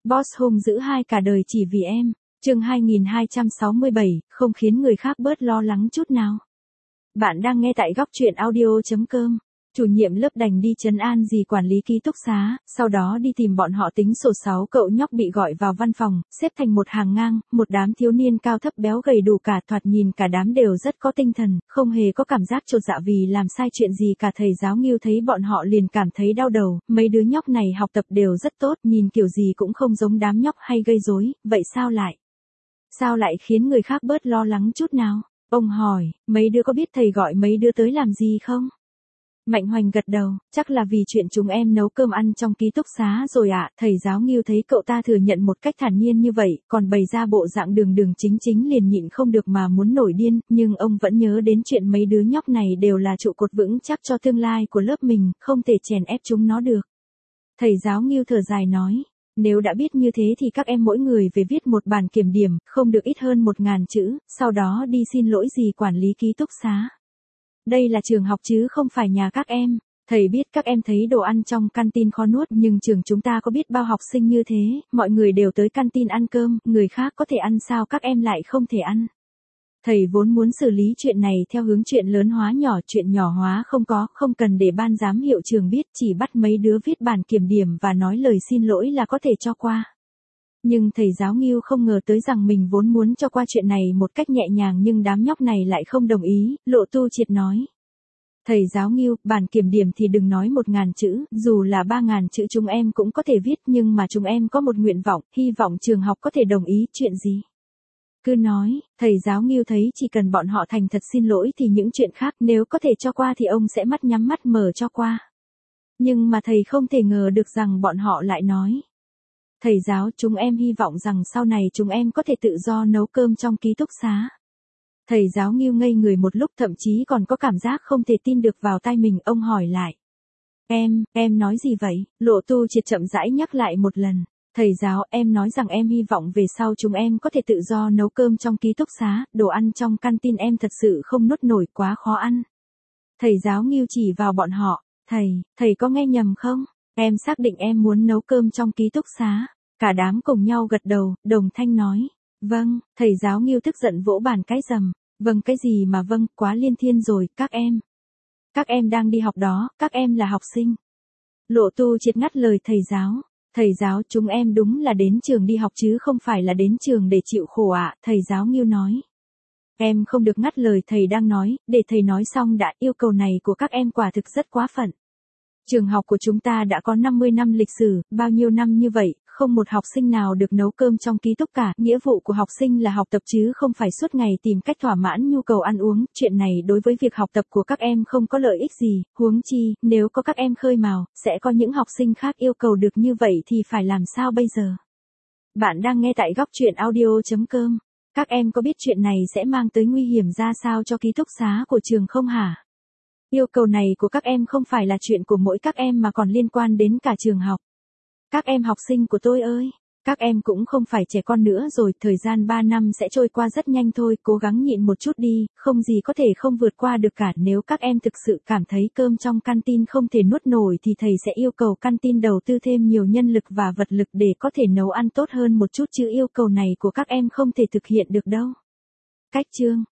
Boss hung dữ hai cả đời chỉ vì em. Chương 2267, không khiến người khác bớt lo lắng chút nào. Bạn đang nghe tại góc truyện audio.com. Chủ nhiệm lớp đành đi trấn an dì quản lý ký túc xá, sau đó đi tìm bọn họ tính sổ 6 cậu nhóc bị gọi vào văn phòng, xếp thành một hàng ngang, một đám thiếu niên cao thấp béo gầy đủ cả, thoạt nhìn cả đám đều rất có tinh thần, không hề có cảm giác chột dạ vì làm sai chuyện gì cả. Thầy giáo Ngưu thấy bọn họ liền cảm thấy đau đầu, mấy đứa nhóc này học tập đều rất tốt, nhìn kiểu gì cũng không giống đám nhóc hay gây rối, vậy sao lại khiến người khác bớt lo lắng chút nào? Ông hỏi, mấy đứa có biết thầy gọi mấy đứa tới làm gì không? Mạnh Hoành gật đầu, chắc là vì chuyện chúng em nấu cơm ăn trong ký túc xá rồi ạ. Thầy giáo Ngưu thấy cậu ta thừa nhận một cách thản nhiên như vậy, còn bày ra bộ dạng đường đường chính chính liền nhịn không được mà muốn nổi điên, nhưng ông vẫn nhớ đến chuyện mấy đứa nhóc này đều là trụ cột vững chắc cho tương lai của lớp mình, không thể chèn ép chúng nó được. Thầy giáo Ngưu thở dài nói, nếu đã biết như thế thì các em mỗi người về viết một bản kiểm điểm, không được ít hơn 1000 chữ, sau đó đi xin lỗi dì quản lý ký túc xá. Đây là trường học chứ không phải nhà các em. Thầy biết các em thấy đồ ăn trong canteen khó nuốt, nhưng trường chúng ta có biết bao học sinh như thế, mọi người đều tới canteen ăn cơm, người khác có thể ăn sao các em lại không thể ăn. Thầy vốn muốn xử lý chuyện này theo hướng chuyện lớn hóa nhỏ, chuyện nhỏ hóa không cần để ban giám hiệu trường biết, chỉ bắt mấy đứa viết bản kiểm điểm và nói lời xin lỗi là có thể cho qua. Nhưng thầy giáo Ngưu không ngờ tới rằng mình vốn muốn cho qua chuyện này một cách nhẹ nhàng nhưng đám nhóc này lại không đồng ý. Lộ Tu Triệt nói. Thầy giáo Ngưu, bản kiểm điểm thì đừng nói 1000 chữ, dù là 3000 chữ chúng em cũng có thể viết, nhưng mà chúng em có một nguyện vọng, hy vọng trường học có thể đồng ý. Chuyện gì? Cứ nói. Thầy giáo Ngưu thấy chỉ cần bọn họ thành thật xin lỗi thì những chuyện khác nếu có thể cho qua thì ông sẽ mắt nhắm mắt mở cho qua. Nhưng mà thầy không thể ngờ được rằng bọn họ lại nói. Thầy giáo, chúng em hy vọng rằng sau này chúng em có thể tự do nấu cơm trong ký túc xá. Thầy giáo Ngưu ngây người một lúc, thậm chí còn có cảm giác không thể tin được vào tai mình. Ông hỏi lại. Em nói gì vậy? Lộ Tu Triệt chậm rãi nhắc lại một lần. Thầy giáo, em nói rằng em hy vọng về sau chúng em có thể tự do nấu cơm trong ký túc xá, đồ ăn trong canteen em thật sự không nuốt nổi, quá khó ăn. Thầy giáo Ngưu chỉ vào bọn họ. Thầy có nghe nhầm không? Em xác định em muốn nấu cơm trong ký túc xá. Cả đám cùng nhau gật đầu, đồng thanh nói. Vâng. Thầy giáo Ngưu tức giận vỗ bàn cái rầm. Vâng cái gì mà vâng, quá liên thiên rồi, các em đang đi học đó, các em là học sinh. Lộ Tu Triệt ngắt lời thầy giáo. Thầy giáo, chúng em đúng là đến trường đi học chứ không phải là đến trường để chịu khổ ạ. Thầy giáo Ngưu nói. Em không được ngắt lời thầy đang nói, để thầy nói xong đã. Yêu cầu này của các em quả thực rất quá phận. Trường học của chúng ta đã có 50 năm lịch sử, bao nhiêu năm như vậy, không một học sinh nào được nấu cơm trong ký túc cả. Nghĩa vụ của học sinh là học tập chứ không phải suốt ngày tìm cách thỏa mãn nhu cầu ăn uống. Chuyện này đối với việc học tập của các em không có lợi ích gì, huống chi, nếu có các em khơi mào, sẽ có những học sinh khác yêu cầu được như vậy thì phải làm sao bây giờ? Bạn đang nghe tại góc truyện audio.com. Các em có biết chuyện này sẽ mang tới nguy hiểm ra sao cho ký túc xá của trường không hả? Yêu cầu này của các em không phải là chuyện của mỗi các em mà còn liên quan đến cả trường học. Các em học sinh của tôi ơi, các em cũng không phải trẻ con nữa rồi, thời gian 3 năm sẽ trôi qua rất nhanh thôi, cố gắng nhịn một chút đi, không gì có thể không vượt qua được cả. Nếu các em thực sự cảm thấy cơm trong canteen không thể nuốt nổi thì thầy sẽ yêu cầu canteen đầu tư thêm nhiều nhân lực và vật lực để có thể nấu ăn tốt hơn một chút, chứ yêu cầu này của các em không thể thực hiện được đâu. Cách chương